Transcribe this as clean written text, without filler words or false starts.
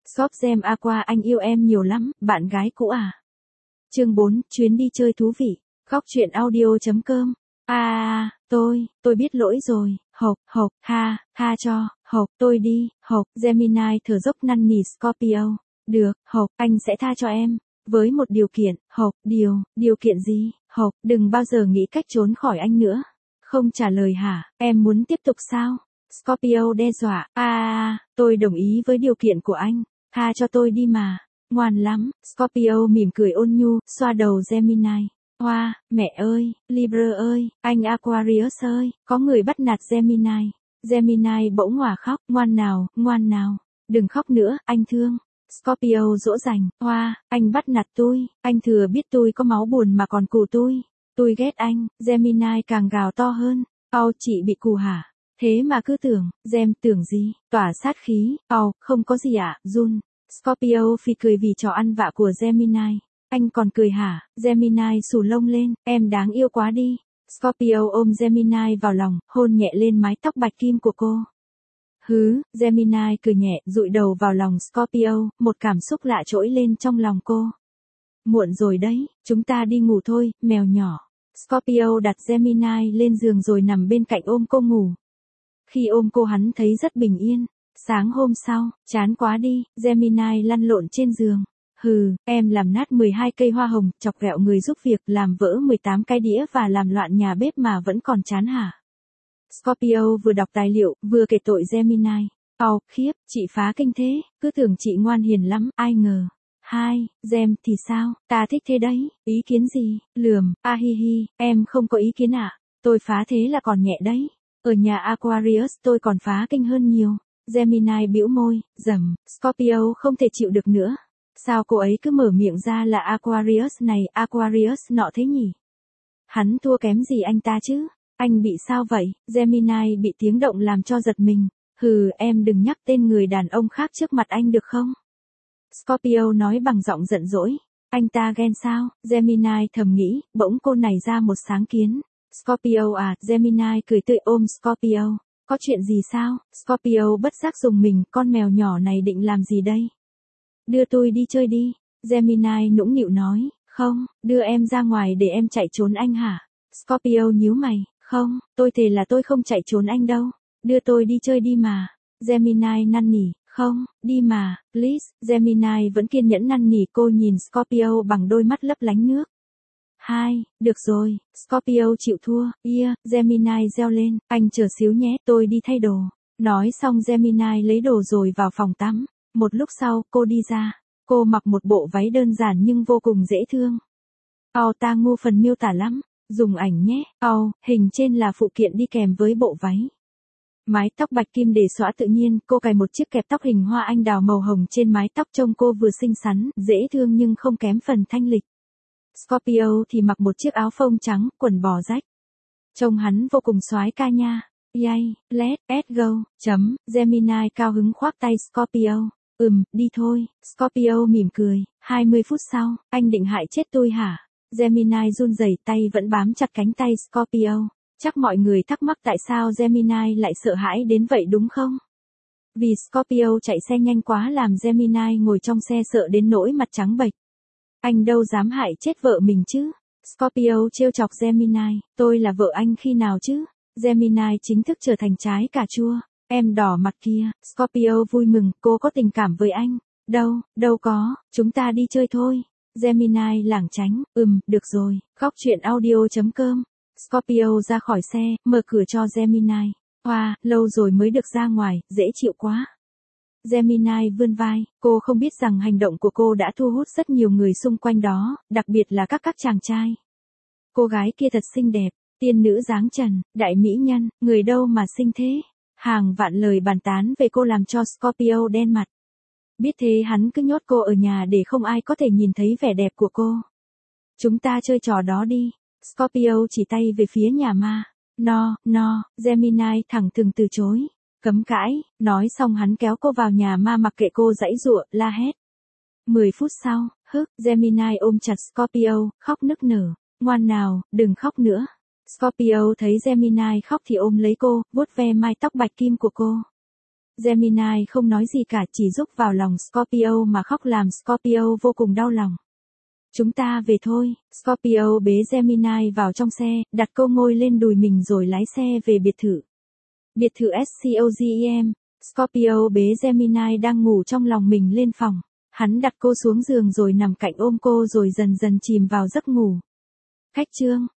Shop Gem Aqua anh yêu em nhiều lắm, bạn gái cũ à? Chương 4, chuyến đi chơi thú vị. Khóc chuyện audio.com. Tôi biết lỗi rồi, hộc, tha cho, tôi đi, Gemini thở dốc năn nỉ Scorpio. Được, anh sẽ tha cho em. Với một điều kiện, điều kiện gì, đừng bao giờ nghĩ cách trốn khỏi anh nữa. Không trả lời hả, em muốn tiếp tục sao? Scorpio đe dọa, tôi đồng ý với điều kiện của anh, tha cho tôi đi mà. Ngoan lắm, Scorpio mỉm cười ôn nhu, xoa đầu Gemini. Hoa, mẹ ơi, Libra ơi, anh Aquarius ơi, có người bắt nạt Gemini. Gemini bỗng òa khóc, ngoan nào, đừng khóc nữa, anh thương. Scorpio dỗ dành, Hoa, anh bắt nạt tôi, anh thừa biết tôi có máu buồn mà còn cù tôi ghét anh. Gemini càng gào to hơn, chị bị cù hả? Thế mà cứ tưởng gì, tỏa sát khí, không có gì ạ, Jun. Scorpio phì cười vì trò ăn vạ của Gemini. Anh còn cười hả? Gemini xù lông lên, em đáng yêu quá đi. Scorpio ôm Gemini vào lòng, hôn nhẹ lên mái tóc bạch kim của cô. Gemini cười nhẹ, dụi đầu vào lòng Scorpio, một cảm xúc lạ trỗi lên trong lòng cô. Muộn rồi đấy, chúng ta đi ngủ thôi, mèo nhỏ. Scorpio đặt Gemini lên giường rồi nằm bên cạnh ôm cô ngủ. Khi ôm cô hắn thấy rất bình yên. Sáng hôm sau, chán quá đi, Gemini lăn lộn trên giường. Em làm nát 12 cây hoa hồng, chọc ghẹo người giúp việc, làm vỡ 18 cái đĩa và làm loạn nhà bếp mà vẫn còn chán hả? Scorpio vừa đọc tài liệu, vừa kể tội Gemini. Khiếp, chị phá kinh thế, cứ tưởng chị ngoan hiền lắm, ai ngờ. Gem thì sao, ta thích thế đấy, ý kiến gì, lườm, em không có ý kiến ạ, tôi phá thế là còn nhẹ đấy. Ở nhà Aquarius tôi còn phá kinh hơn nhiều. Gemini bĩu môi, Scorpio không thể chịu được nữa. Sao cô ấy cứ mở miệng ra là Aquarius này, Aquarius nọ thế nhỉ? Hắn thua kém gì anh ta chứ? Anh bị sao vậy? Gemini bị tiếng động làm cho giật mình. Em đừng nhắc tên người đàn ông khác trước mặt anh được không? Scorpio nói bằng giọng giận dỗi. Anh ta ghen sao? Gemini thầm nghĩ, bỗng cô nảy ra một sáng kiến. Scorpio à, Gemini cười tươi ôm Scorpio. Có chuyện gì sao? Scorpio bất giác dùng mình, con mèo nhỏ này định làm gì đây? Đưa tôi đi chơi đi. Gemini nũng nịu nói, không, đưa em ra ngoài để em chạy trốn anh hả? Scorpio nhíu mày, không, tôi thề là tôi không chạy trốn anh đâu. Đưa tôi đi chơi đi mà. Gemini năn nỉ, không, đi mà, please. Gemini vẫn kiên nhẫn năn nỉ cô nhìn Scorpio bằng đôi mắt lấp lánh nước. Được rồi, Scorpio chịu thua, Gemini reo lên, anh chờ xíu nhé, tôi đi thay đồ. Nói xong Gemini lấy đồ rồi vào phòng tắm. Một lúc sau, cô đi ra. Cô mặc một bộ váy đơn giản nhưng vô cùng dễ thương. Ta ngu phần miêu tả lắm. Dùng ảnh nhé. Hình trên là phụ kiện đi kèm với bộ váy. Mái tóc bạch kim để xõa tự nhiên, cô cài một chiếc kẹp tóc hình hoa anh đào màu hồng trên mái tóc trông cô vừa xinh xắn, dễ thương nhưng không kém phần thanh lịch. Scorpio thì mặc một chiếc áo phông trắng, quần bò rách. Trông hắn vô cùng soái ca nha. Let's go. Gemini cao hứng khoác tay Scorpio. Đi thôi. Scorpio mỉm cười. 20 phút sau, anh định hại chết tôi hả? Gemini run rẩy, tay vẫn bám chặt cánh tay Scorpio. Chắc mọi người thắc mắc tại sao Gemini lại sợ hãi đến vậy đúng không? Vì Scorpio chạy xe nhanh quá làm Gemini ngồi trong xe sợ đến nỗi mặt trắng bệch. Anh đâu dám hại chết vợ mình chứ? Scorpio trêu chọc Gemini, tôi là vợ anh khi nào chứ? Gemini chính thức trở thành trái cà chua. Em đỏ mặt kia. Scorpio vui mừng, cô có tình cảm với anh. Đâu có, chúng ta đi chơi thôi. Gemini lảng tránh, được rồi. Khóc chuyện audio.com. Scorpio ra khỏi xe, mở cửa cho Gemini. Lâu rồi mới được ra ngoài, dễ chịu quá. Gemini vươn vai, cô không biết rằng hành động của cô đã thu hút rất nhiều người xung quanh đó, đặc biệt là các chàng trai. Cô gái kia thật xinh đẹp, tiên nữ dáng trần, đại mỹ nhân, người đâu mà xinh thế. Hàng vạn lời bàn tán về cô làm cho Scorpio đen mặt. Biết thế hắn cứ nhốt cô ở nhà để không ai có thể nhìn thấy vẻ đẹp của cô. Chúng ta chơi trò đó đi. Scorpio chỉ tay về phía nhà ma. No, Gemini thẳng thừng từ chối. Cấm cãi, nói xong hắn kéo cô vào nhà ma mặc kệ cô giãy giụa, la hét. 10 phút sau, Gemini ôm chặt Scorpio, khóc nức nở. Ngoan nào, đừng khóc nữa. Scorpio thấy Gemini khóc thì ôm lấy cô, vuốt ve mái tóc bạch kim của cô. Gemini không nói gì cả, chỉ rúc vào lòng Scorpio mà khóc làm Scorpio vô cùng đau lòng. Chúng ta về thôi, Scorpio bế Gemini vào trong xe, đặt cô ngồi lên đùi mình rồi lái xe về biệt thự. Biệt thự SCOGEM, Scorpio bế Gemini đang ngủ trong lòng mình lên phòng. Hắn đặt cô xuống giường rồi nằm cạnh ôm cô rồi dần dần chìm vào giấc ngủ. Khách trương,